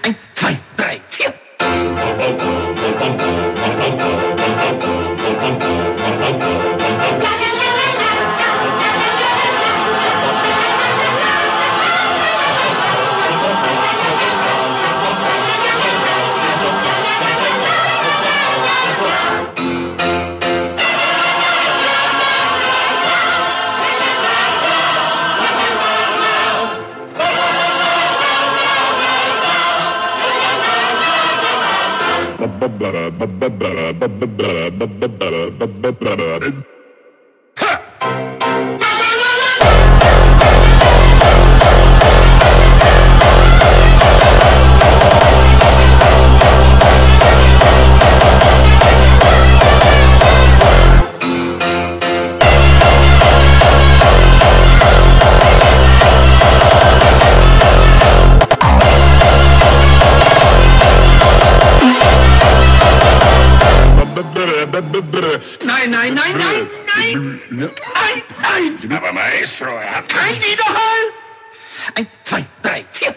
Eins, zwei, drei, vier. Nein, nein, nein, nein, nein, nein, nein. Aber Maestro, er hat Kein Widerhall. Eins, zwei, drei, vier.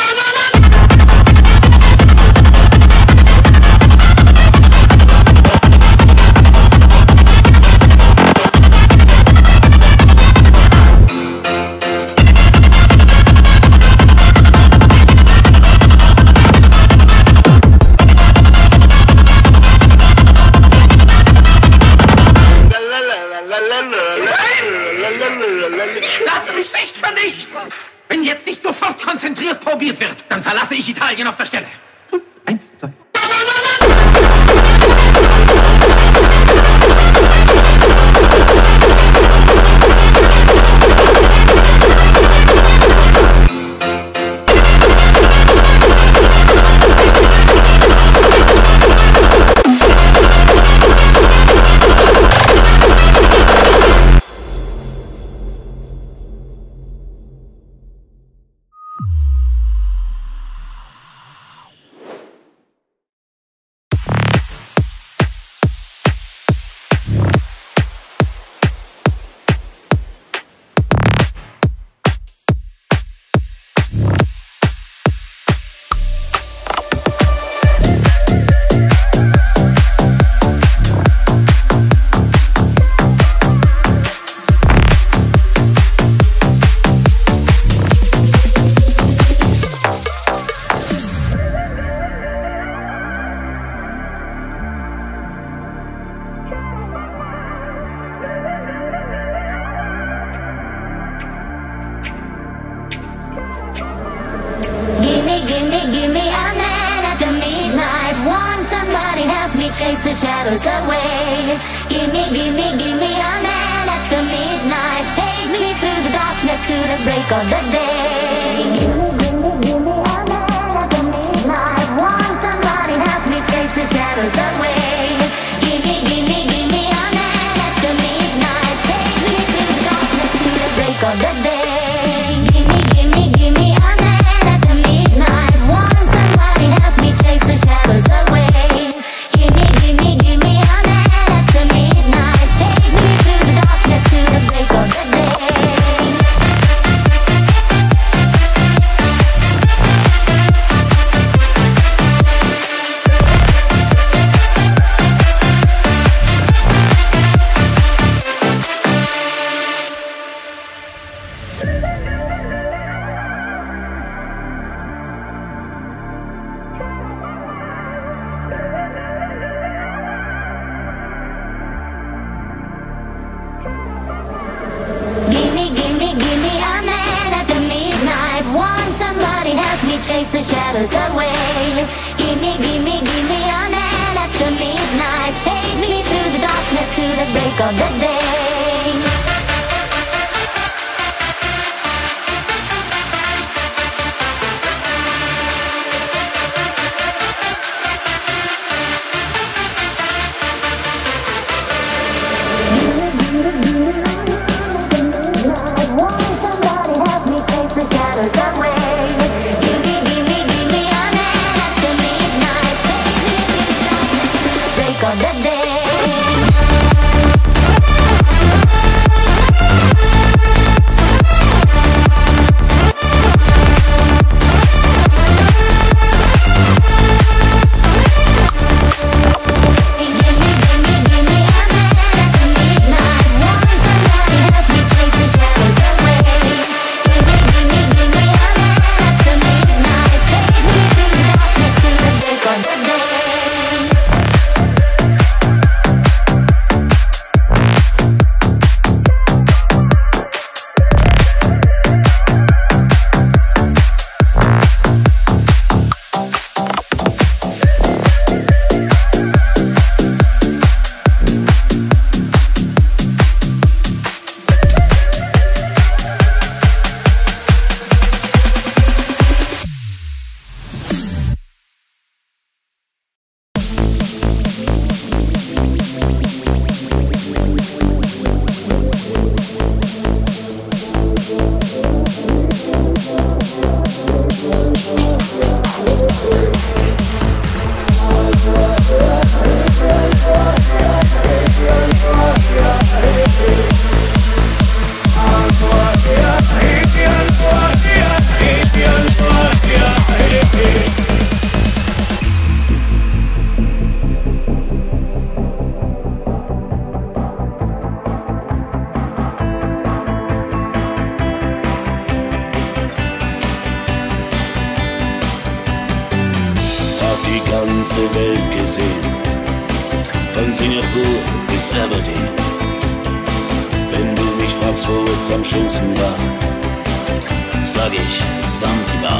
Lass mich nicht vernichten! Wenn jetzt nicht sofort konzentriert probiert wird, dann verlasse ich Italien auf der Stelle. Eins, zwei. Give me a man after midnight. Want somebody help me chase the shadows away. Give me a man after midnight. Take me through the darkness to the break of the day. Give me a man after midnight. Want somebody help me chase the shadows away. Give me a man after midnight. Take me through the darkness to the break of the day. Give me a man after midnight. Want somebody help me chase the shadows away. Give me a man after midnight. Take me through the darkness to the break of the day. Give me a man after midnight. Want somebody help me chase the shadows away. Give me a man after midnight. Take me through the darkness to the break of the day. Of the day. ganze Welt gesehen, von Singapur bis Aberdeen. Wenn du mich fragst, wo es am schönsten war, sag ich Sansibar.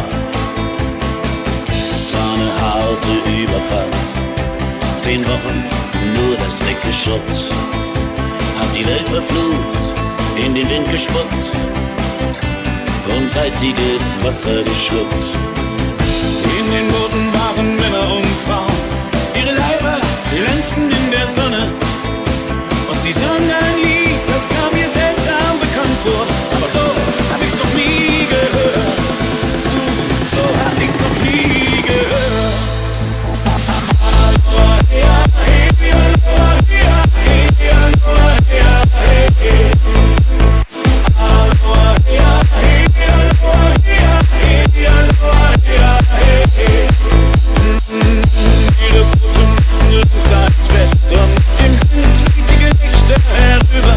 Es war eine harte Überfahrt, 10 Wochen nur das Deck geschrubbt, hab die Welt verflucht, in den Wind gespuckt und salziges Wasser geschluckt. In den Booten waren Männer und Frauen, ihre Leiber glänzten in der Sonne und sie sangen ein Lied, das kam mir seltsam bekannt vor, aber so hab ich's noch nie gehört, so hab ich's noch nie gehört. Viele Fotos, Salzfest und dem Wind, die Nächte herüber.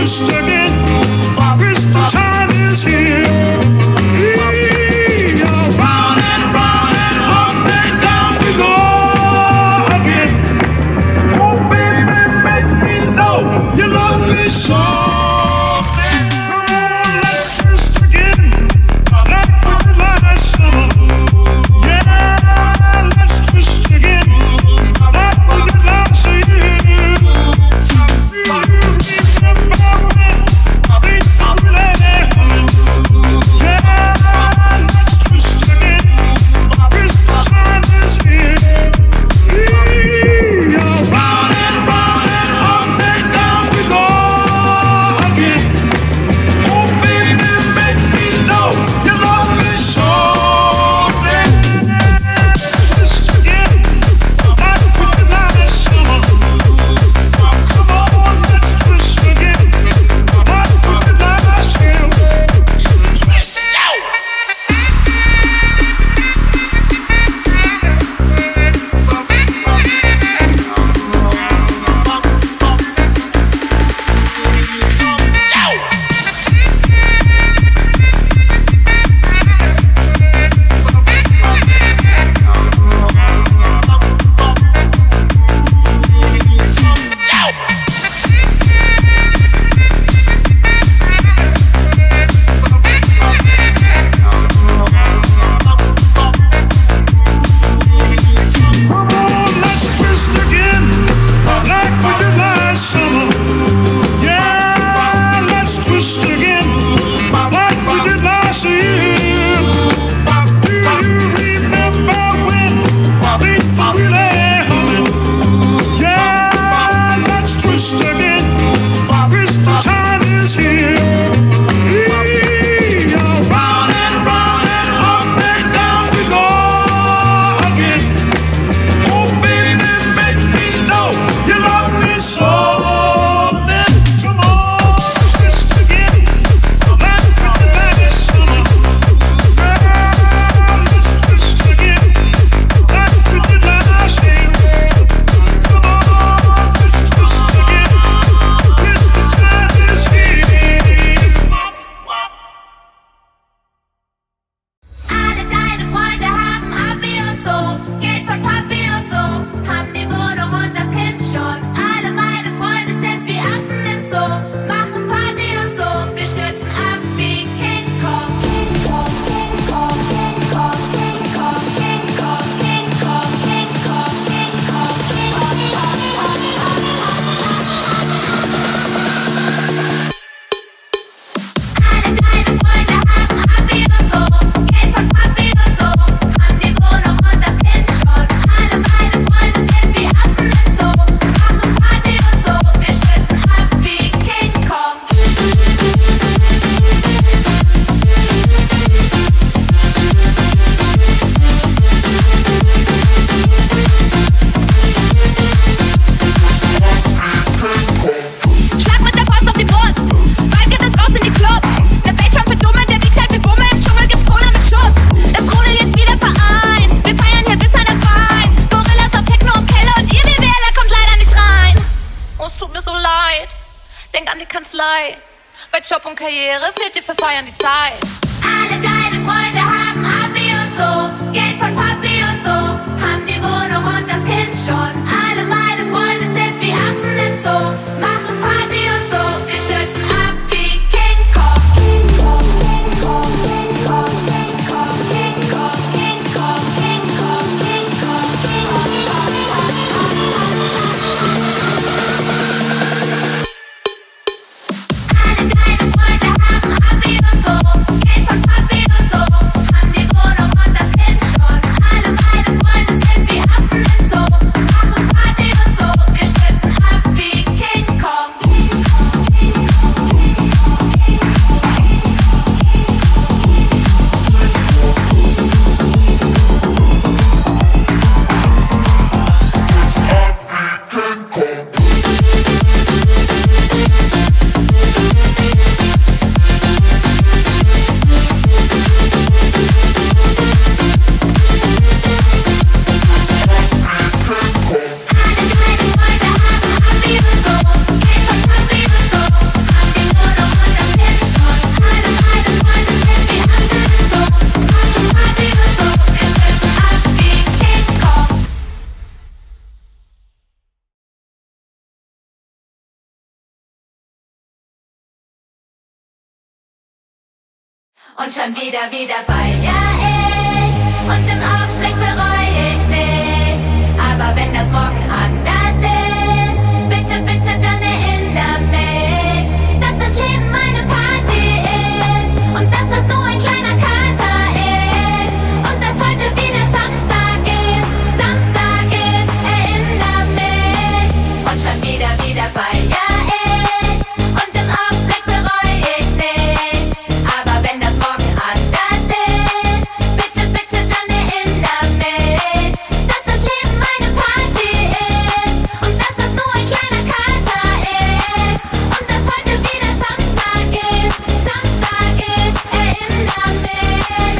Kanzlei. Bei Job und Karriere fehlt dir für Feiern die Zeit. Alle deine Freunde haben Abi und so, Geld von Papi und so, haben die Wohnung und das Kind schon. Alle meine Freunde sind wie Affen im Zoo, machen Party und so, wir stürzen ab wie King Kong. King Kong, King Kong, King Kong, King Kong, King Kong, King Kong, King Kong, King Kong, King Kong. Alle deine Freunde haben Abi und so, Geld von Papi und so. Und schon wieder feier ich. Und im Augenblick bereue ich nichts. Aber wenn das morgen anders ist, bitte, bitte dann erinnere mich, dass das Leben meine Party ist. Und dass das nur ein kleiner Kater ist. Und dass heute wieder Samstag ist. Samstag ist, erinnere mich. Und schon wieder feier ich. Und im Augenblick bereue ich nichts. Aber wenn das morgen anders ist, bitte, bitte dann erinnere mich, dass das Leben meine Party ist. Und dass das nur ein kleiner Kater ist. Und dass heute wieder Samstag ist. Samstag ist, erinnere mich.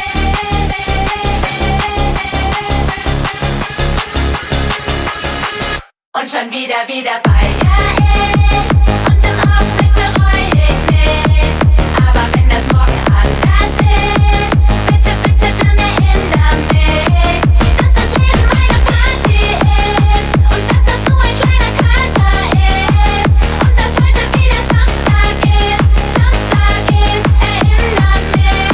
Und schon wieder feier ich. Und im Augenblick bereue ich nichts. Aber wenn das morgen anders ist, bitte, bitte dann erinnere mich, dass das Leben meine Party ist. Und dass das nur ein kleiner Kater ist. Und dass heute wieder Samstag ist. Samstag ist, erinnere mich.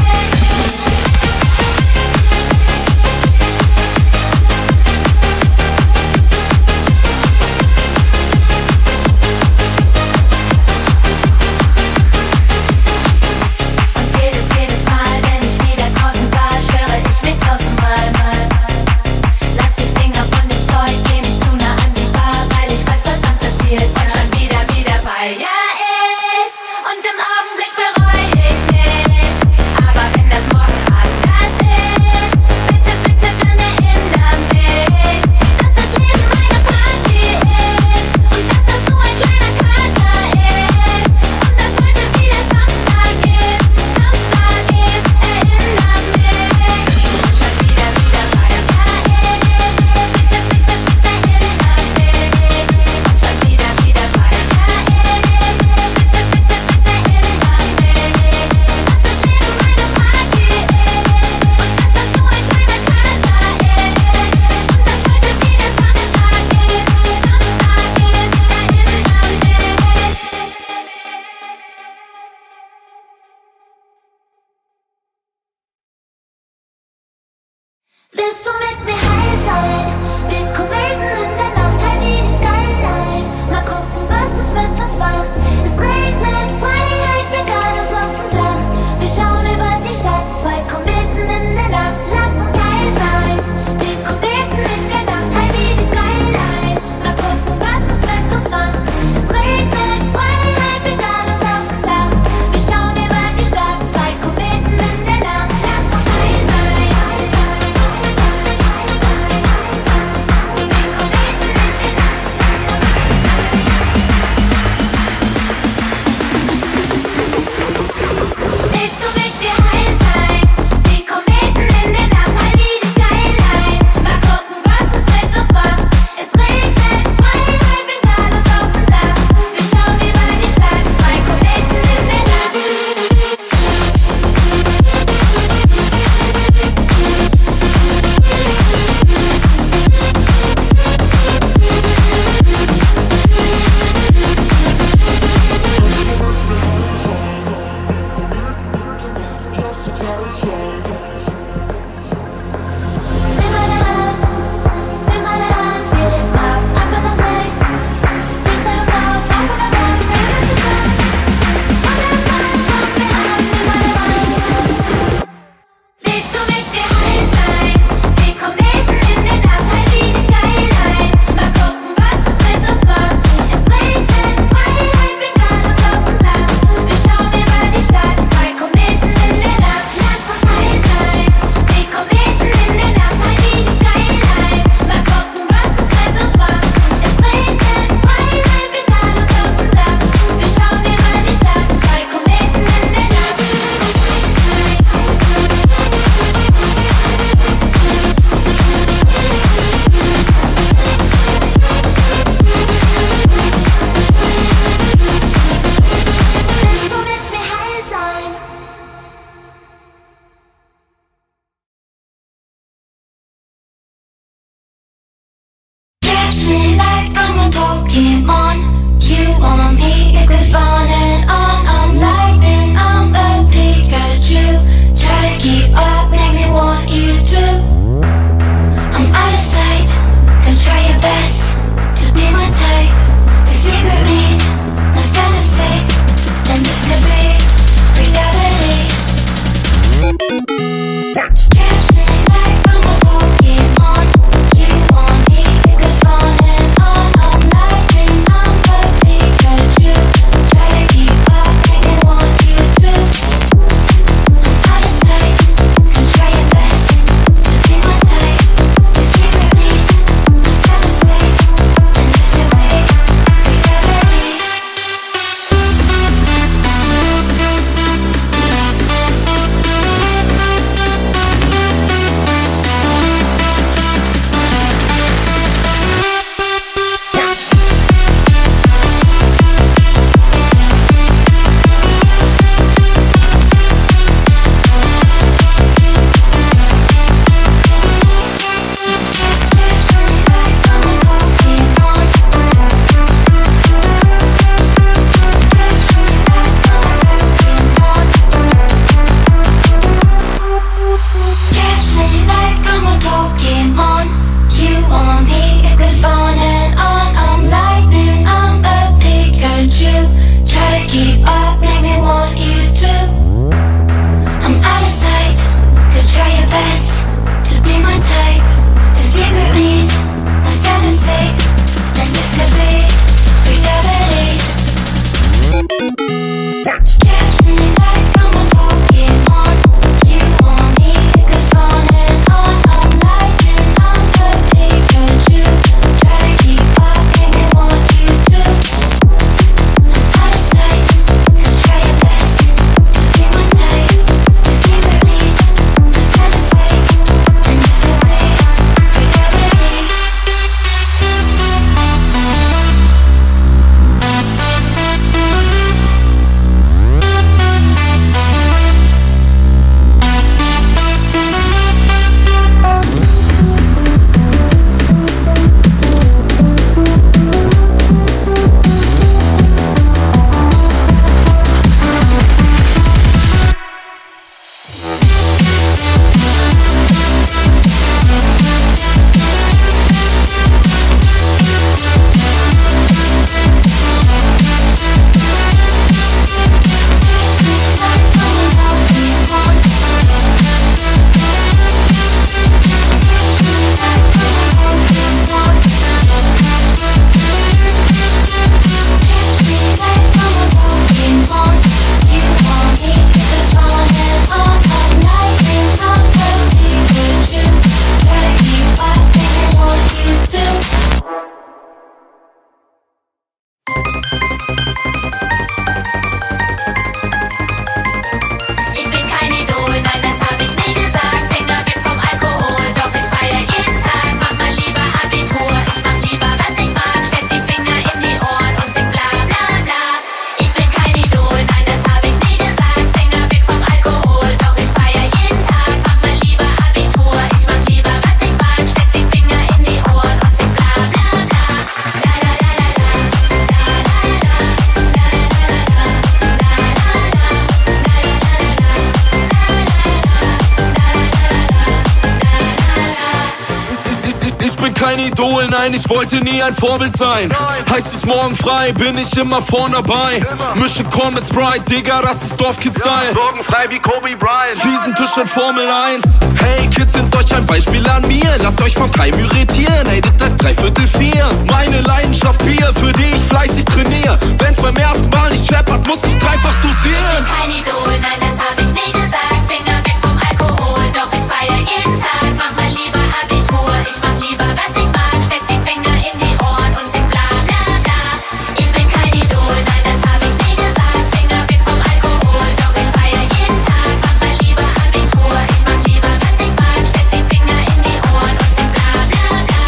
kein Idol, nein, ich wollte nie ein Vorbild sein. Heißt es morgen frei, bin ich immer vorn dabei. Mische Korn mit Sprite, Digga, das ist Dorfkid-Style. Sorgenfrei wie Kobe Bryant. Fliesentisch in Formel 1. Hey Kids, sind euch ein Beispiel an mir. Lasst euch vom Keim irritieren, ey, das ist 3/4. Meine Leidenschaft Bier, für die ich fleißig trainiere. Wenn's beim ersten Mal nicht scheppert, muss ich dreifach dosieren. Ich bin kein Idol, nein, das hab ich nie gesagt. Finger weg vom Alkohol, doch ich feier jeden Tag. Mach mal lieber Abitur, ich mach lieber was ich mag. Steck die Finger in die Ohren und sing bla bla bla. Ich bin kein Idol, nein, das hab ich nie gesagt. Finger weg vom Alkohol, doch ich feier jeden Tag. Mach mal lieber Abitur, ich mach lieber was ich mag. Steck die Finger in die Ohren und sing bla bla bla.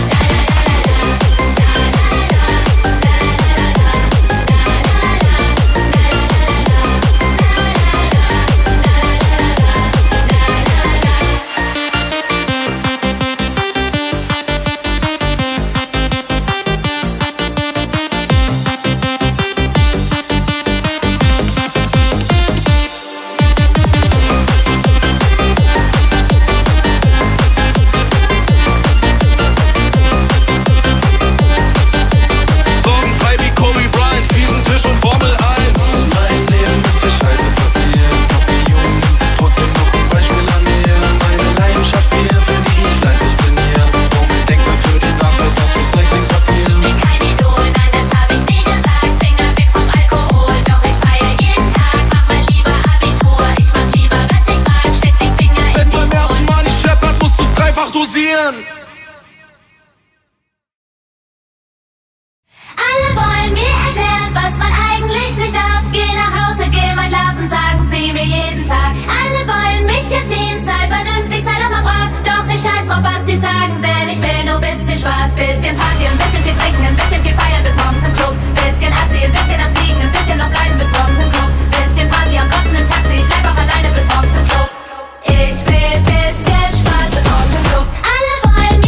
Sorgenfrei wie Kobe Bryant, Fliesentisch und Formel 1. Mein Leben ist für Scheiße passiert, doch die Jugend nimmt sich trotzdem noch ein Beispiel an mir. Meine Leidenschaft Bier, für die ich fleißig trainiere. Unbedenkbar für die Nachwelt aus Recyclingpapier. Ich bin kein Idol, nein, das hab ich nie gesagt. Finger weg vom Alkohol, doch ich feier jeden Tag. Mach mal lieber Abitur, ich mach lieber was ich mag. Steck die Finger in Wenn's die beim ersten Ohren. Mal nicht scheppert, musst du's dreifach dosieren. Alle wollen mir erklären, was man eigentlich nicht darf. Geh nach Hause, geh mal schlafen, sagen sie mir jeden Tag. Alle wollen mich erziehen, sei vernünftig, sei doch mal brav. Doch ich scheiß drauf, was sie sagen, denn ich will nur bisschen Spaß. Bisschen Party, ein bisschen viel trinken, ein bisschen viel feiern bis morgens im Club. Bisschen Assi, ein bisschen am Fliegen, ein bisschen noch bleiben bis morgens im Club. Bisschen Party am Kotzen im Taxi, bleib auch alleine bis morgens im Club. Ich will bisschen Spaß bis morgens im Club. Alle wollen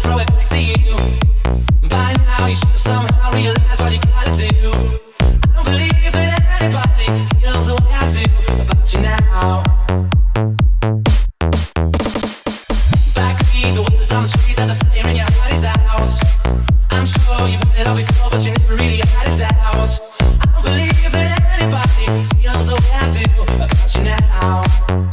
throw it back to you. By now you should somehow realize what you gotta do. I don't believe that anybody feels the way I do about you now. Backbeat, the witness on the street that the flame in your heart is out. I'm sure you've heard it all before, but you never really had it out. I don't believe that anybody feels the way I do about you now.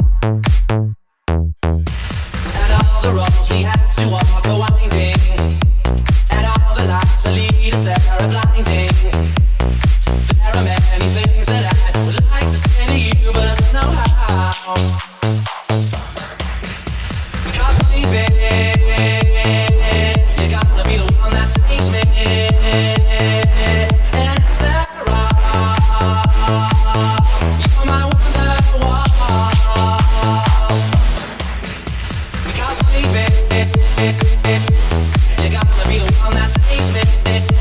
And all the roads we have to walk are winding, and all the lights that lead us there are blinding. There are many things that I would like to say to you, but I don't know how. Because baby, you're gonna be the one that saves me. And if they're wrong, you're my wonderwall. Because baby, you're gonna be the one that saves me.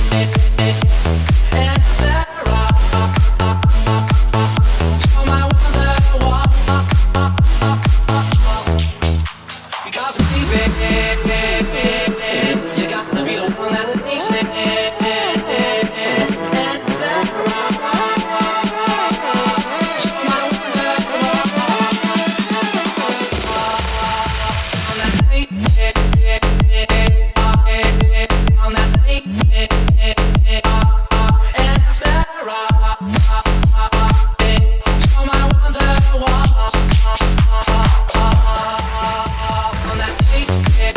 And if they're wrong, you're my wonderwall. Because baby, you're gonna be the one that saves me. And if they're wrong, you're my wonderwall. On that snake, on that snake, and if they're wrong, you're my wonderwall. On that snake,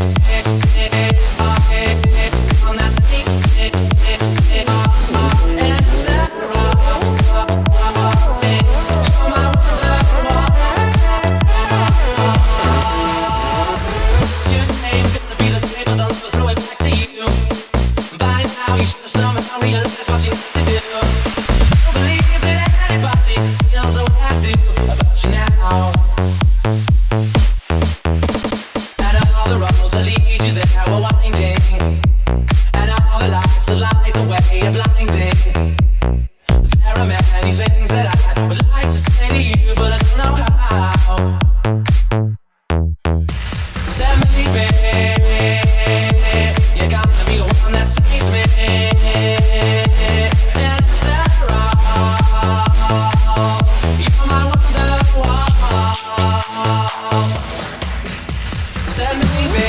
on that snake, and if they're wrong, you're my wonderwall. Today's gonna be the day, but I'll throw it back to you. By now you should somehow realize what you need to do. I don't believe that anybody feels the way I do about you now. And all the roads that lead you there were winding, and all the lights that light the way are blinding. There are many things that I would like to say to you, but I don't know how. So maybe you're gonna be the one that saves me. And if they're wrong, you're my wonderwall. So maybe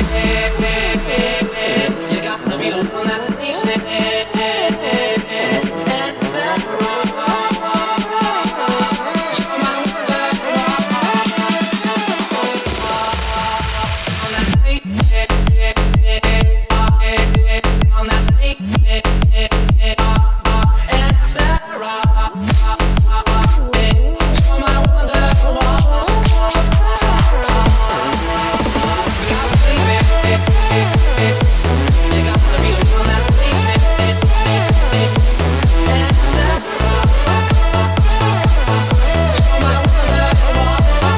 you're gonna be the one that saves me. And if they're wrong, you're my wonderwall. On that snake, on that snake, and if they're wrong, you're my wonderwall. Because baby, you're gonna be the one that saves me. And if they're wrong, you're my wonderwall.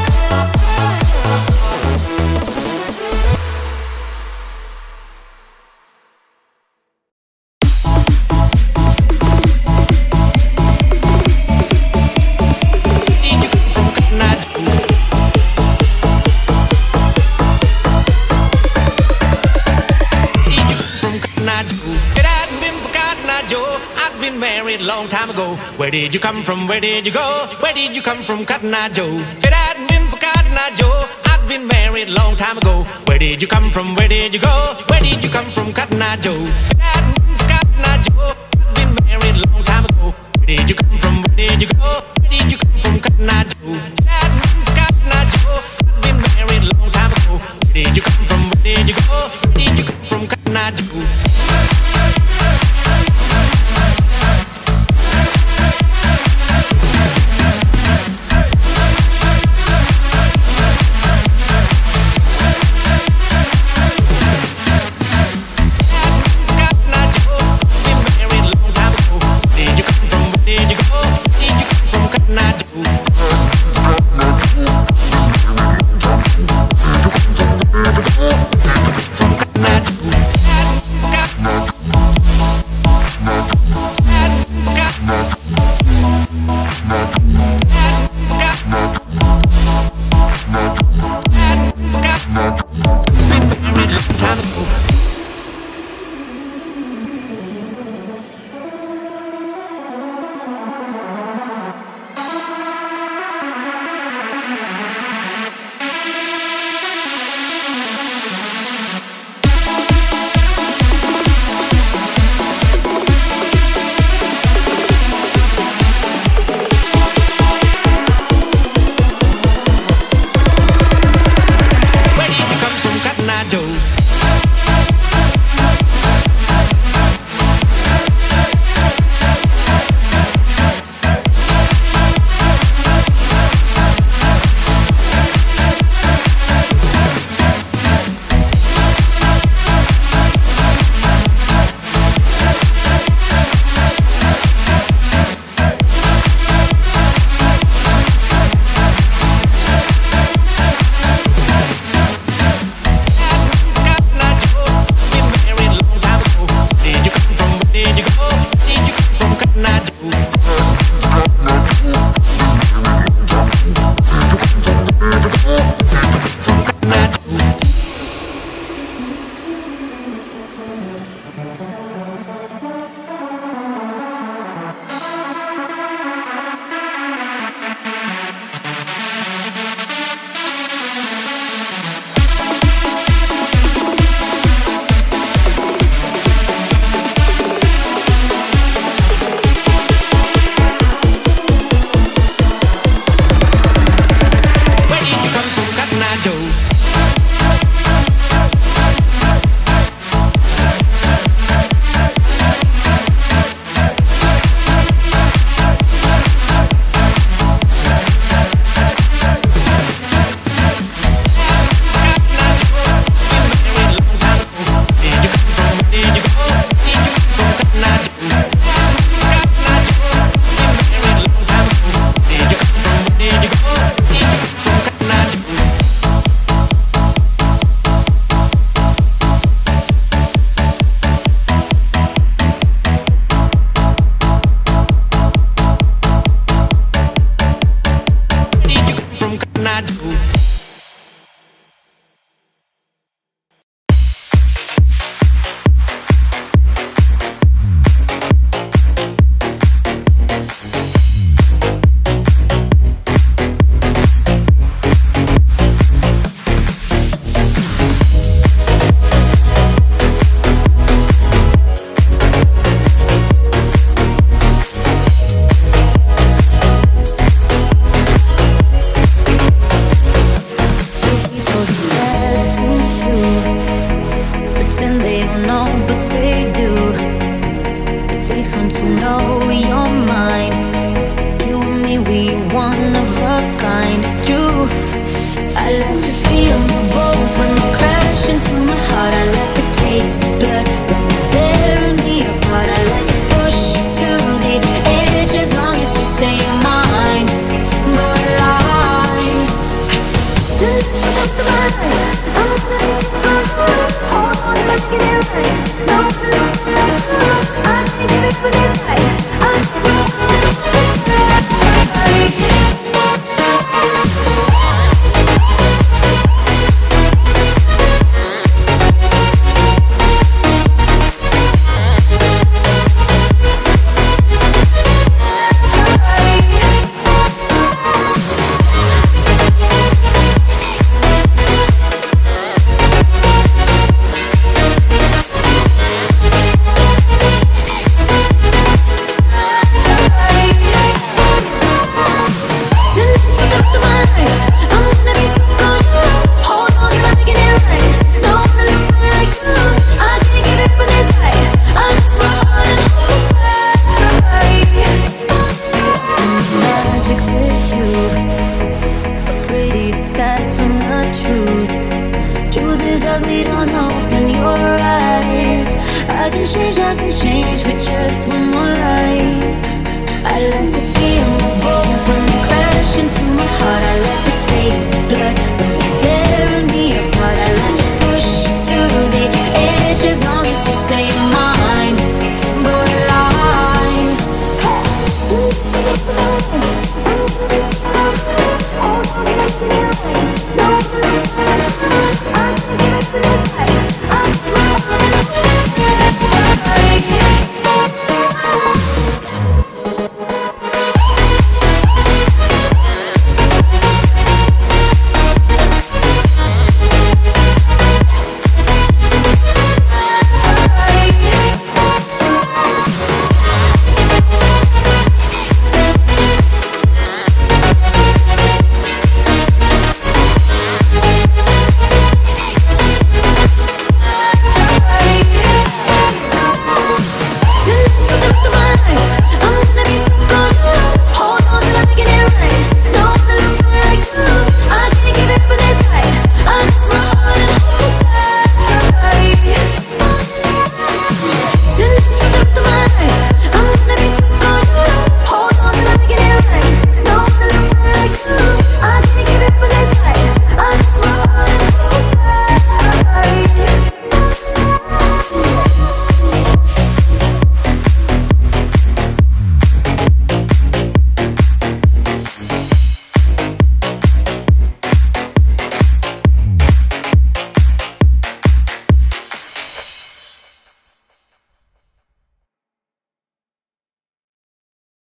Long time ago, where did you come from? Where did you go? Where did you come from, Cotton Eye Joe? If it hadn't been for Cotton Eye Joe, I'd been married long time ago. Where did you come from? Where did you go? Where did you come from, Cotton Eye Joe? If it hadn't been for Cotton Eye Joe, I'd been married long time ago. Where did you come from? Where did you go? Where did you come from, Cotton Eye Joe? If it hadn't been for Cotton Eye Joe, I'd been married long time ago. Where did you come from? Where did you go? Where did you come from, Cotton Eye Joe? Cotton Eye Joe. I can change, but just one more light. I learned to